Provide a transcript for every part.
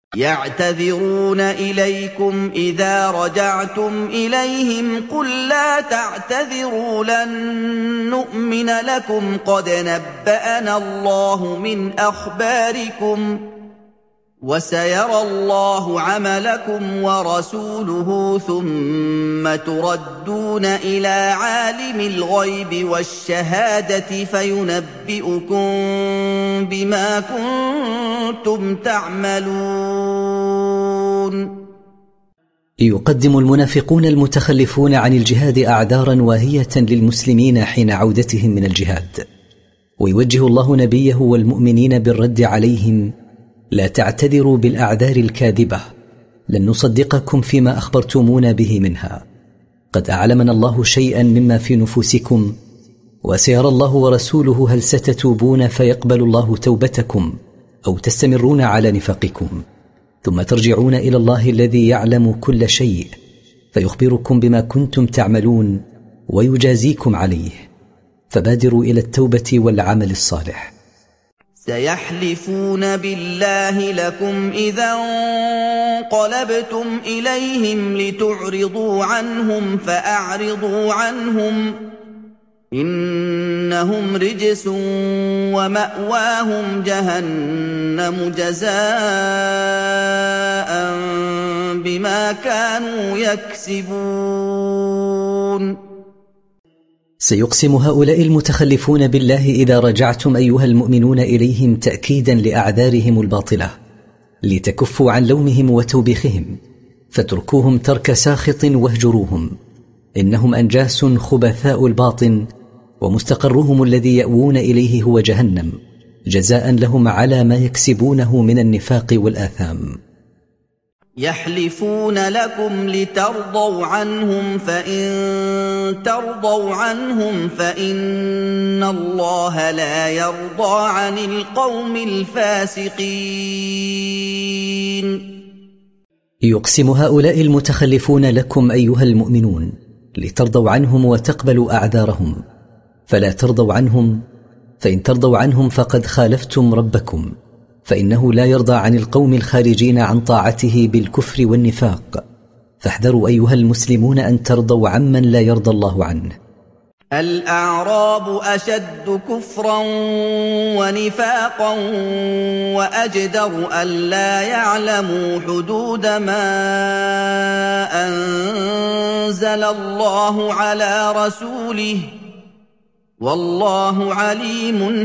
يعتذرون إليكم إذا رجعتم إليهم قل لا تعتذروا لن نؤمن لكم قد نبأنا الله من أخباركم وسيرى الله عملكم ورسوله ثم تردون إلى عالم الغيب والشهادة فينبئكم بما كنتم تعملون. يقدم المنافقون المتخلفون عن الجهاد أعذارا واهية للمسلمين حين عودتهم من الجهاد، ويوجه الله نبيه والمؤمنين بالرد عليهم: لا تعتذروا بالأعذار الكاذبة، لن نصدقكم فيما أخبرتمونا به منها، قد أعلمنا الله شيئا مما في نفوسكم، وسيرى الله ورسوله هل ستتوبون فيقبل الله توبتكم أو تستمرون على نفاقكم، ثم ترجعون إلى الله الذي يعلم كل شيء فيخبركم بما كنتم تعملون ويجازيكم عليه، فبادروا إلى التوبة والعمل الصالح. سيحلفون بالله لكم إذا انقلبتم إليهم لتعرضوا عنهم فأعرضوا عنهم إنهم رجس ومأواهم جهنم جزاء بما كانوا يكسبون. سيقسم هؤلاء المتخلفون بالله إذا رجعتم أيها المؤمنون إليهم تأكيدا لأعذارهم الباطلة، لتكفوا عن لومهم وتوبيخهم، فاتركوهم ترك ساخط واهجروهم، إنهم أنجاس خبثاء الباطن، ومستقرهم الذي يأوون إليه هو جهنم، جزاء لهم على ما يكسبونه من النفاق والآثام. يحلفون لكم لترضوا عنهم فإن ترضوا عنهم فإن الله لا يرضى عن القوم الفاسقين. يقسم هؤلاء المتخلفون لكم أيها المؤمنون لترضوا عنهم وتقبلوا أعذارهم، فلا ترضوا عنهم، فإن ترضوا عنهم فقد خالفتم ربكم، فإنه لا يرضى عن القوم الخارجين عن طاعته بالكفر والنفاق، فاحذروا أيها المسلمون أن ترضوا عمن لا يرضى الله عنه. الأعراب أشد كفرا ونفاقا وأجدر ألا يعلموا حدود ما أنزل الله على رسوله والله عليم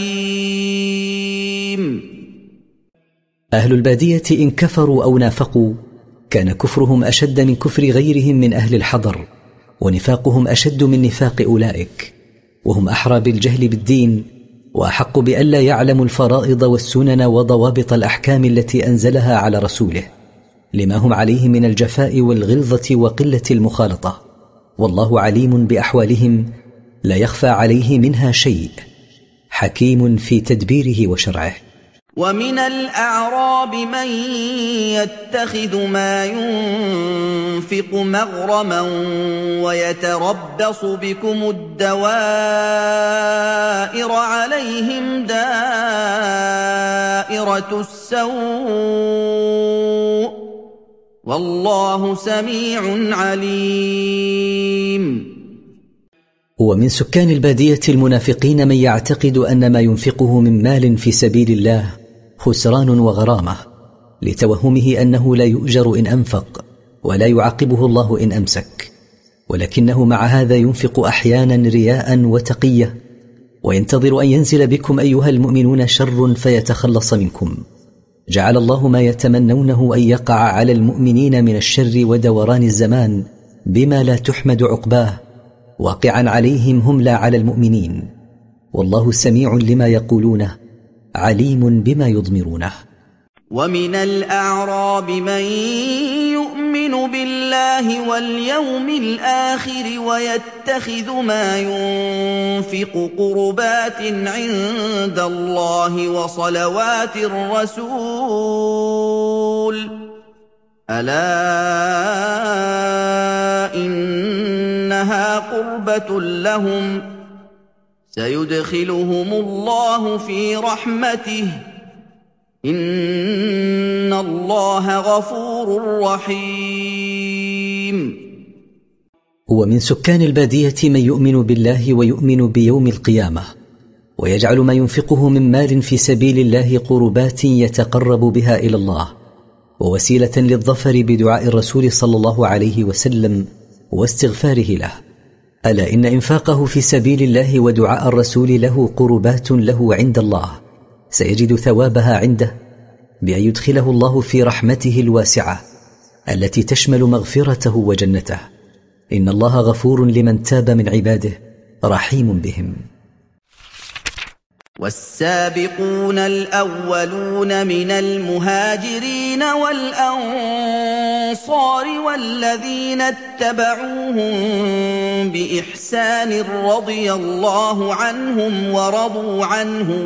حكيم. أهل البادية إن كفروا أو نافقوا كان كفرهم أشد من كفر غيرهم من أهل الحضر، ونفاقهم أشد من نفاق أولئك، وهم أحرى بالجهل بالدين وأحق بألا يعلموا الفرائض والسنن وضوابط الأحكام التي أنزلها على رسوله، لما هم عليه من الجفاء والغلظة وقلة المخالطة، والله عليم بأحوالهم لا يخفى عليه منها شيء، حكيم في تدبيره وشرعه. ومن الأعراب من يتخذ ما ينفق مغرما ويتربص بكم الدوائر عليهم دائرة السوء والله سميع عليم. ومن سكان البادية المنافقين من يعتقد أن ما ينفقه من مال في سبيل الله خسران وغرامة، لتوهمه أنه لا يؤجر إن أنفق ولا يعاقبه الله إن أمسك، ولكنه مع هذا ينفق أحيانا رياء وتقية، وينتظر أن ينزل بكم أيها المؤمنون شر فيتخلص منكم. جعل الله ما يتمنونه أن يقع على المؤمنين من الشر ودوران الزمان بما لا تحمد عقباه واقعا عليهم هم لا على المؤمنين، والله سميع لما يقولونه عليم بما يضمرونه. ومن الأعراب من يؤمن بالله واليوم الآخر ويتخذ ما ينفق قربات عند الله وصلوات الرسول ألا إنها قربة لهم سيدخلهم الله في رحمته إِنَّ اللَّهَ غَفُورٌ رَّحِيمٌ. ومن سكان البادية من يؤمن بالله ويؤمن بيوم القيامة، ويجعل ما ينفقه من مال في سبيل الله قربات يتقرب بها إلى الله، ووسيلة للظفر بدعاء الرسول صلى الله عليه وسلم واستغفاره له. ألا إن إنفاقه في سبيل الله ودعاء الرسول له قربات له عند الله، سيجد ثوابها عنده بأن يدخله الله في رحمته الواسعة التي تشمل مغفرته وجنته. إن الله غفور لمن تاب من عباده رحيم بهم. والسابقون الأولون من المهاجرين والأنصار والذين اتبعوهم بإحسان رضي الله عنهم ورضوا عنه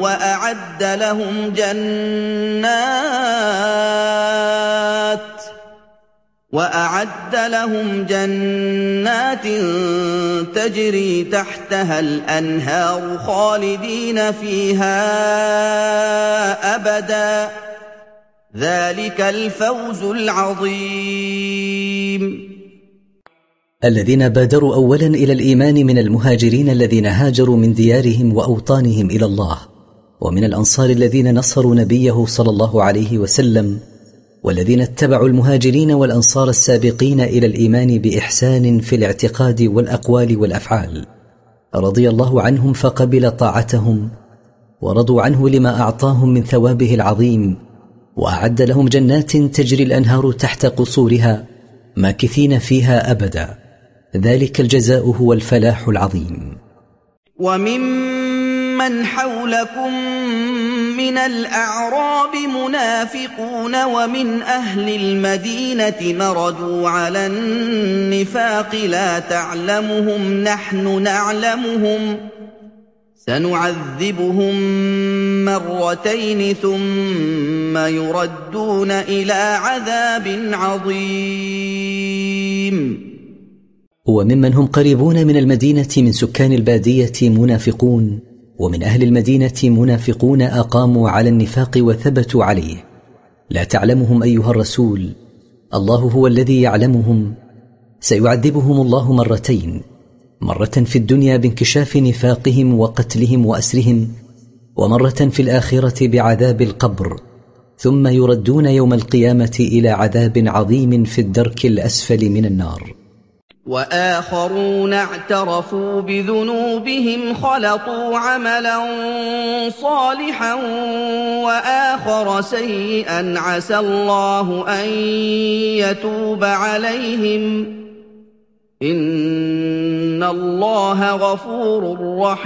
وأعد لهم جنات تجري تحتها الأنهار خالدين فيها أبدا، ذلك الفوز العظيم. الذين بادروا أولا إلى الإيمان من المهاجرين الذين هاجروا من ديارهم وأوطانهم إلى الله، ومن الأنصار الذين نصروا نبيه صلى الله عليه وسلم، والذين اتبعوا المهاجرين والأنصار السابقين إلى الإيمان بإحسان في الاعتقاد والأقوال والأفعال، رضي الله عنهم فقبل طاعتهم، ورضوا عنه لما أعطاهم من ثوابه العظيم، وأعد لهم جنات تجري الأنهار تحت قصورها ماكثين فيها أبدا، ذلك الجزاء هو الفلاح العظيم. وممن حولكم من الأعراب منافقون ومن أهل المدينة مردوا على النفاق لا تعلمهم نحن نعلمهم سنعذبهم مرتين ثم يردون إلى عذاب عظيم. وممن هم قريبون من المدينة من سكان البادية منافقون، ومن أهل المدينة منافقون أقاموا على النفاق وثبتوا عليه، لا تعلمهم أيها الرسول، الله هو الذي يعلمهم. سيعذبهم الله مرتين، مرة في الدنيا بانكشاف نفاقهم وقتلهم وأسرهم، ومرة في الآخرة بعذاب القبر، ثم يردون يوم القيامة إلى عذاب عظيم في الدرك الأسفل من النار. وآخرون اعترفوا بذنوبهم خلطوا عملا صالحا وآخر سيئا عسى الله أن يتوب عليهم إن الله غفور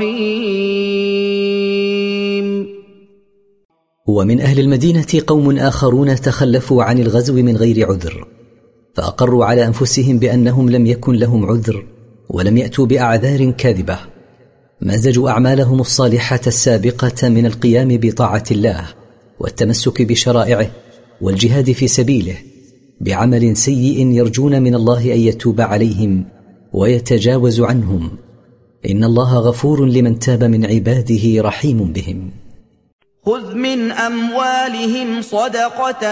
رحيم. ومن أهل المدينة قوم آخرون تخلفوا عن الغزو من غير عذر، فأقروا على أنفسهم بأنهم لم يكن لهم عذر ولم يأتوا بأعذار كاذبة، مزجوا أعمالهم الصالحة السابقة من القيام بطاعة الله والتمسك بشرائعه والجهاد في سبيله بعمل سيء يرجون من الله أن يتوب عليهم ويتجاوز عنهم. إن الله غفور لمن تاب من عباده رحيم بهم. خذ من أموالهم صدقة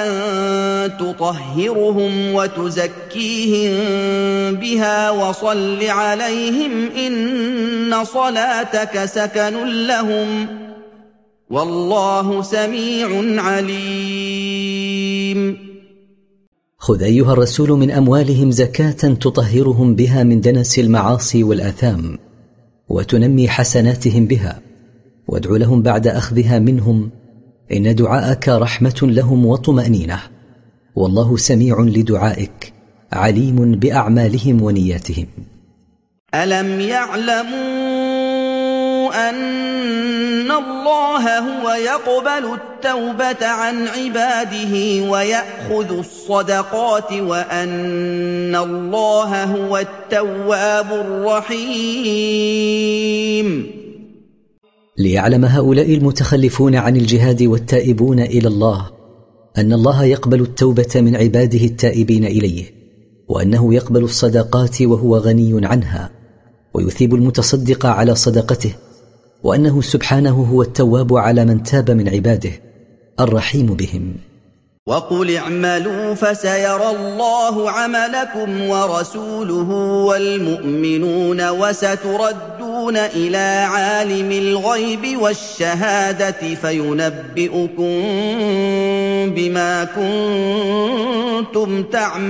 تطهرهم وتزكيهم بها وصل عليهم إن صلاتك سكن لهم والله سميع عليم. خذ أيها الرسول من أموالهم زكاة تطهرهم بها من دنس المعاصي والآثام وتنمي حسناتهم بها، وادع لهم بعد أخذها منهم، إن دعاءك رحمة لهم وطمأنينة، والله سميع لدعائك عليم بأعمالهم ونياتهم. ألم يعلموا أن الله هو يقبل التوبة عن عباده ويأخذ الصدقات وأن الله هو التواب الرحيم. ليعلم هؤلاء المتخلفون عن الجهاد والتائبون إلى الله أن الله يقبل التوبة من عباده التائبين إليه، وأنه يقبل الصدقات وهو غني عنها، ويثيب المتصدق على صدقته، وأنه سبحانه هو التواب على من تاب من عباده، الرحيم بهم. وقل اعملوا فسيرى الله عملكم ورسوله والمؤمنون وستردون إلى عالم الغيب والشهادة فينبئكم بما كنتم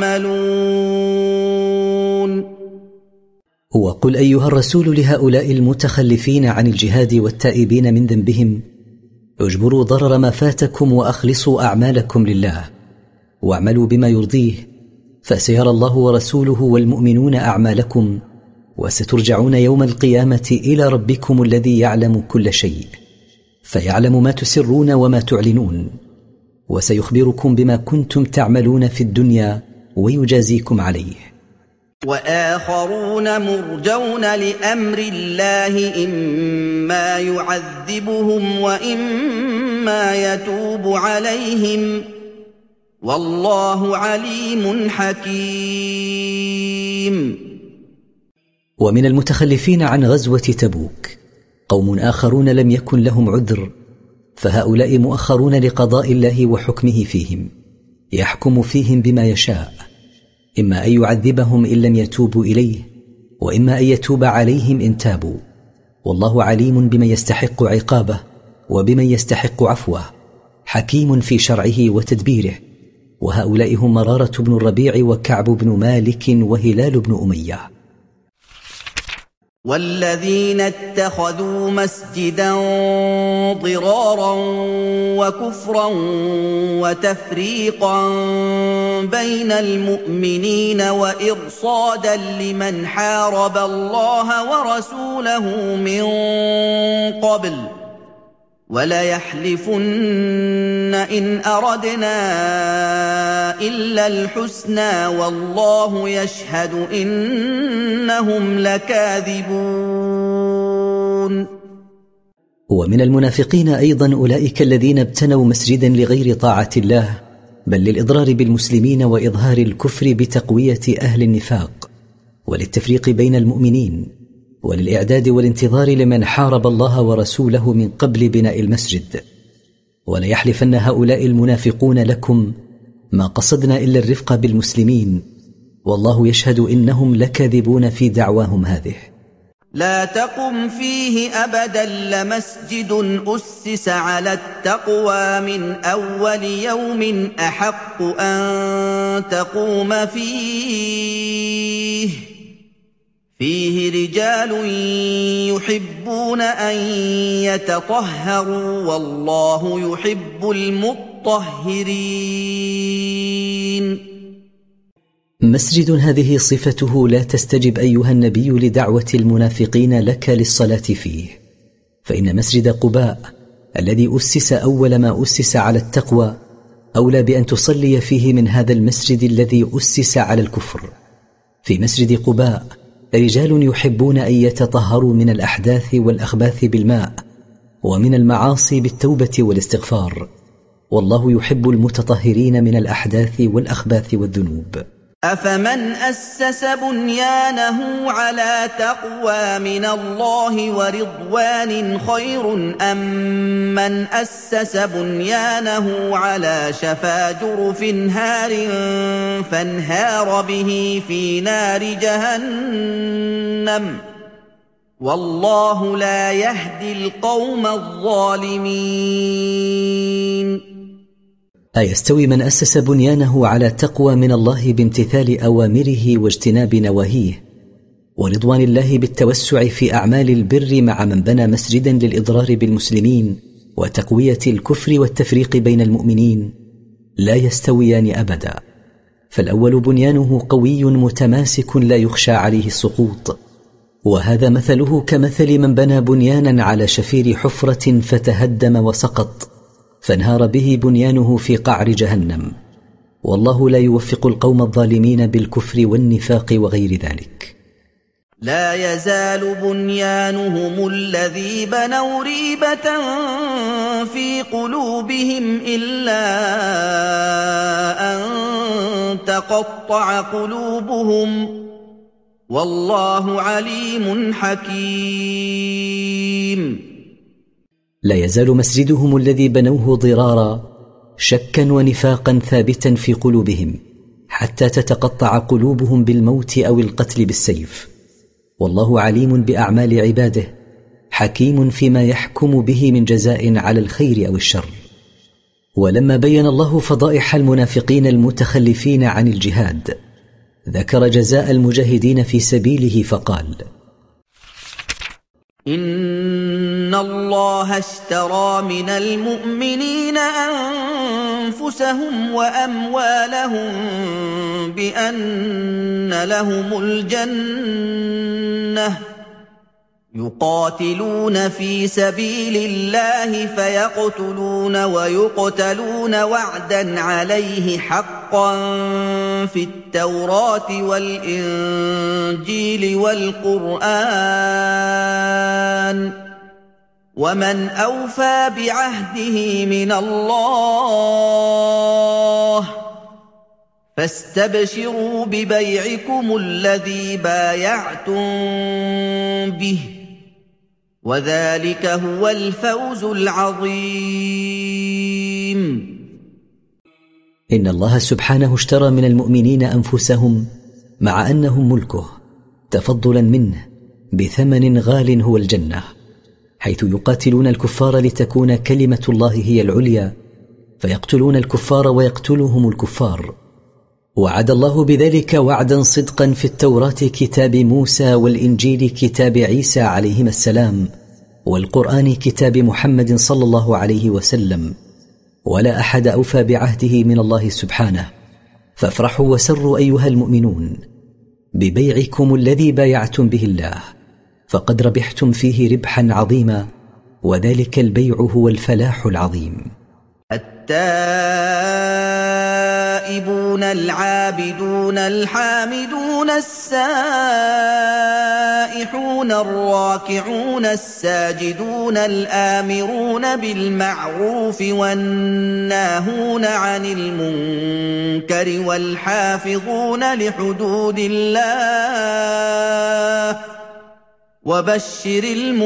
تعملون. وقل أيها الرسول لهؤلاء المتخلفين عن الجهاد والتائبين من ذنبهم: اجبروا ضرر ما فاتكم وأخلصوا أعمالكم لله واعملوا بما يرضيه، فسيرى الله ورسوله والمؤمنون أعمالكم، وسترجعون يوم القيامة إلى ربكم الذي يعلم كل شيء، فيعلم ما تسرون وما تعلنون، وسيخبركم بما كنتم تعملون في الدنيا ويجازيكم عليه. وآخرون مرجون لأمر الله إما يعذبهم وإما يتوب عليهم، والله عليم حكيم. ومن المتخلفين عن غزوة تبوك قوم آخرون لم يكن لهم عذر، فهؤلاء مؤخرون لقضاء الله وحكمه فيهم، يحكم فيهم بما يشاء، إما أن يعذبهم إن لم يتوبوا إليه، وإما أن يتوب عليهم إن تابوا، والله عليم بمن يستحق عقابه وبمن يستحق عفوه، حكيم في شرعه وتدبيره. وهؤلاء هم مرارة بن الربيع وكعب بن مالك وهلال بن أمية. والذين اتخذوا مسجدا ضرارا وكفرا وتفريقا بين المؤمنين وإرصادا لمن حارب الله ورسوله من قبل وليحلفن إن أردنا إلا الحسنى والله يشهد إنهم لكاذبون. ومن المنافقين أيضا أولئك الذين ابتنوا مسجدا لغير طاعة الله، بل للإضرار بالمسلمين وإظهار الكفر بتقوية أهل النفاق وللتفريق بين المؤمنين وللإعداد والانتظار لمن حارب الله ورسوله من قبل بناء المسجد. وليحلفن هؤلاء المنافقون لكم ما قصدنا إلا الرفق بالمسلمين، والله يشهد إنهم لكاذبون في دعواهم هذه. لا تقم فيه أبدا لمسجد أسس على التقوى من أول يوم أحق أن تقوم فيه رجال يحبون أن يتطهروا والله يحب المطهرين. مسجد هذه صفته لا تستجب أيها النبي لدعوة المنافقين لك للصلاة فيه، فإن مسجد قباء الذي أسس أول ما أسس على التقوى أولى بأن تصلي فيه من هذا المسجد الذي أسس على الكفر. في مسجد قباء رجال يحبون أن يتطهروا من الأحداث والأخباث بالماء ومن المعاصي بالتوبة والاستغفار، والله يحب المتطهرين من الأحداث والأخباث والذنوب. أفمن أسس بنيانه على تقوى من الله ورضوان خير أم من أسس بنيانه على شفا جرف هار فانهار به في نار جهنم والله لا يهدي القوم الظالمين. أيستوي من أسس بنيانه على تقوى من الله بامتثال أوامره واجتناب نواهيه ورضوان الله بالتوسع في أعمال البر مع من بنى مسجدا للإضرار بالمسلمين وتقوية الكفر والتفريق بين المؤمنين؟ لا يستويان أبدا. فالأول بنيانه قوي متماسك لا يخشى عليه السقوط، وهذا مثله كمثل من بنى بنيانا على شفير حفرة فتهدم وسقط فانهار به بنيانه في قعر جهنم، والله لا يوفق القوم الظالمين بالكفر والنفاق وغير ذلك. لا يزال بنيانهم الذي بنوا ريبة في قلوبهم إلا أن تقطع قلوبهم والله عليم حكيم. لا يزال مسجدهم الذي بنوه ضرارا شكا ونفاقا ثابتا في قلوبهم حتى تتقطع قلوبهم بالموت أو القتل بالسيف. والله عليم بأعمال عباده حكيم فيما يحكم به من جزاء على الخير أو الشر. ولما بين الله فضائح المنافقين المتخلفين عن الجهاد ذكر جزاء المجاهدين في سبيله فقال: إن الله اشترى من المؤمنين أنفسهم وأموالهم بأن لهم الجنة يقاتلون في سبيل الله فيقتلون ويقتلون وعدا عليه حقا في التوراة والإنجيل والقرآن ومن أوفى بعهده من الله فاستبشروا ببيعكم الذي بايعتم به وذلك هو الفوز العظيم. إن الله سبحانه اشترى من المؤمنين أنفسهم مع أنهم ملكه تفضلا منه بثمن غال هو الجنة، حيث يقاتلون الكفار لتكون كلمة الله هي العليا فيقتلون الكفار ويقتلهم الكفار. وعد الله بذلك وعدا صدقا في التوراة كتاب موسى والإنجيل كتاب عيسى عليهما السلام والقرآن كتاب محمد صلى الله عليه وسلم، ولا أحد أوفى بعهده من الله سبحانه. فافرحوا وسروا أيها المؤمنون ببيعكم الذي بايعتم به الله، فقد ربحتم فيه ربحا عظيما، وذلك البيع هو الفلاح العظيم. التائبون العابدون الحامدون السائحون الراكعون الساجدون الآمرون بالمعروف والناهون عن المنكر والحافظون لحدود الله وبشر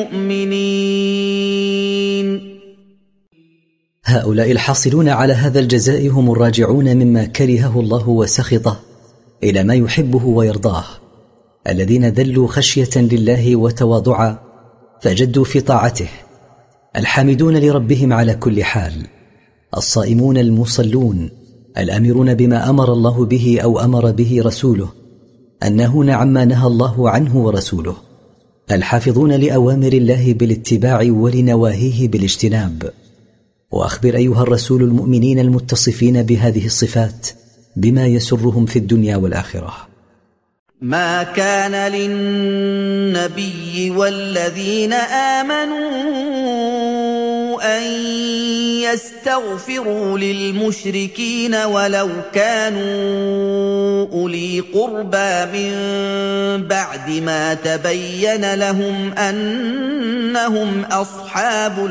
المؤمنين. هؤلاء الحاصلون على هذا الجزاء هم الراجعون مما كرهه الله وسخطه إلى ما يحبه ويرضاه، الذين ذلوا خشية لله وتواضعا فجدوا في طاعته، الحامدون لربهم على كل حال، الصائمون المصلون، الآمرون بما أمر الله به أو أمر به رسوله، الناهون عما نهى الله عنه ورسوله، الحافظون لأوامر الله بالاتباع ولنواهيه بالاجتناب. وأخبر أيها الرسول المؤمنين المتصفين بهذه الصفات بما يسرهم في الدنيا والآخرة. ما كان للنبي والذين آمنوا أن يستغفروا للمشركين ولو كانوا أولي قربى من بعد ما تبين لهم أنهم أصحاب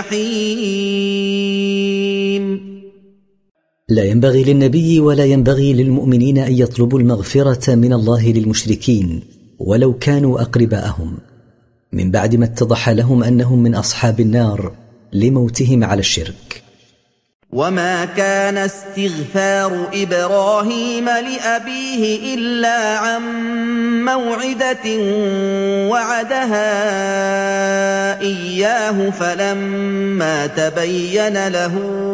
الجحيم. لا ينبغي للنبي ولا ينبغي للمؤمنين أن يطلبوا المغفرة من الله للمشركين ولو كانوا أقرباءهم من بعد ما اتضح لهم أنهم من أصحاب النار لموتهم على الشرك. وما كان استغفار إبراهيم لأبيه إلا عن موعدة وعدها إياه فلما تبين له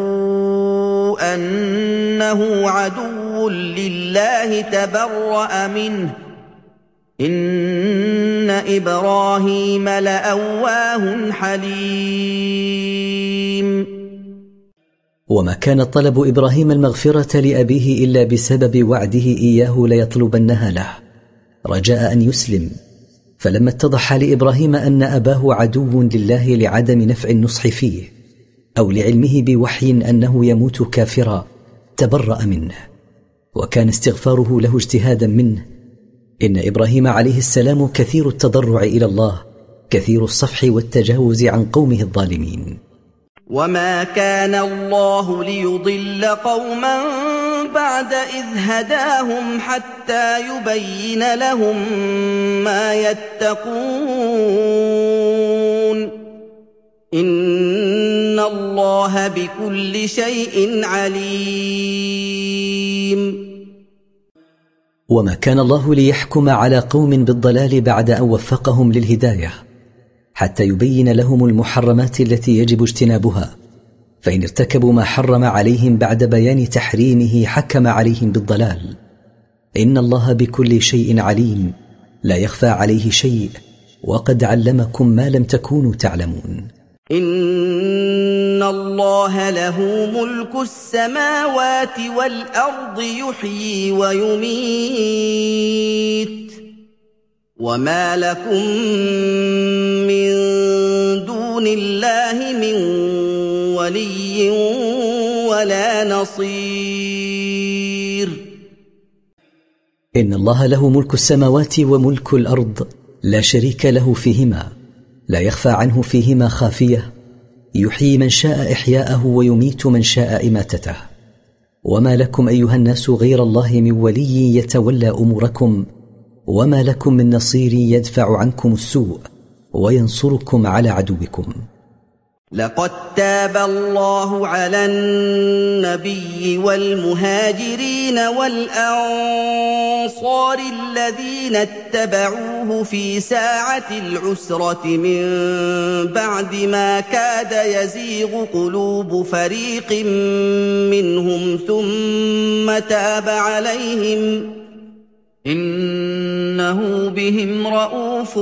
أنه عدو لله تبرأ منه إن إبراهيم لأواه حليم. وما كان طلب إبراهيم المغفرة لأبيه إلا بسبب وعده إياه ليطلبنها له رجاء أن يسلم، فلما اتضح لإبراهيم أن أباه عدو لله لعدم نفع النصح فيه أو لعلمه بوحي أنه يموت كافرا تبرأ منه، وكان استغفاره له اجتهادا منه. إن إبراهيم عليه السلام كثير التضرع إلى الله كثير الصفح والتجاوز عن قومه الظالمين. وما كان الله ليضل قوما بعد إذ هداهم حتى يبين لهم ما يتقون إن الله بكل شيء عليم. وما كان الله ليحكم على قوم بالضلال بعد أن وفقهم للهداية حتى يبين لهم المحرمات التي يجب اجتنابها، فإن ارتكبوا ما حرم عليهم بعد بيان تحريمه حكم عليهم بالضلال. إن الله بكل شيء عليم، لا يخفى عليه شيء، وقد علمكم ما لم تكونوا تعلمون. إن الله له ملك السماوات والأرض يحيي ويميت، وما لكم من دون الله من ولي ولا نصير. إن الله له ملك السماوات وملك الأرض، لا شريك له فيهما، لا يخفى عنه فيهما خافية، يحيي من شاء إحياءه ويميت من شاء إماتته. وما لكم أيها الناس غير الله من ولي يتولى أموركم، وما لكم من نصير يدفع عنكم السوء وينصركم على عدوكم. لقد تاب الله على النبي والمهاجرين والأنصار الذين اتبعوه في ساعة العسرة من بعد ما كاد يزيغ قلوب فريق منهم ثم تاب عليهم إنه بهم رءوف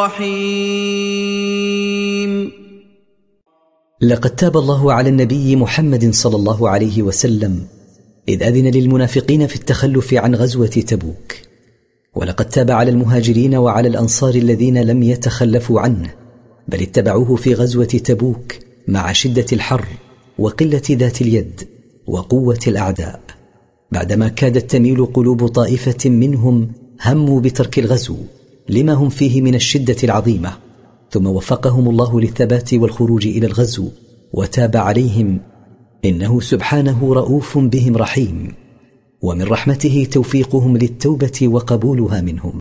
رحيم. لقد تاب الله على النبي محمد صلى الله عليه وسلم إذ أذن للمنافقين في التخلف عن غزوة تبوك، ولقد تاب على المهاجرين وعلى الأنصار الذين لم يتخلفوا عنه بل اتبعوه في غزوة تبوك مع شدة الحر وقلة ذات اليد وقوة الأعداء، بعدما كادت تميل قلوب طائفة منهم هموا بترك الغزو لما هم فيه من الشدة العظيمة، ثم وفقهم الله للثبات والخروج إلى الغزو وتاب عليهم، إنه سبحانه رؤوف بهم رحيم، ومن رحمته توفيقهم للتوبة وقبولها منهم.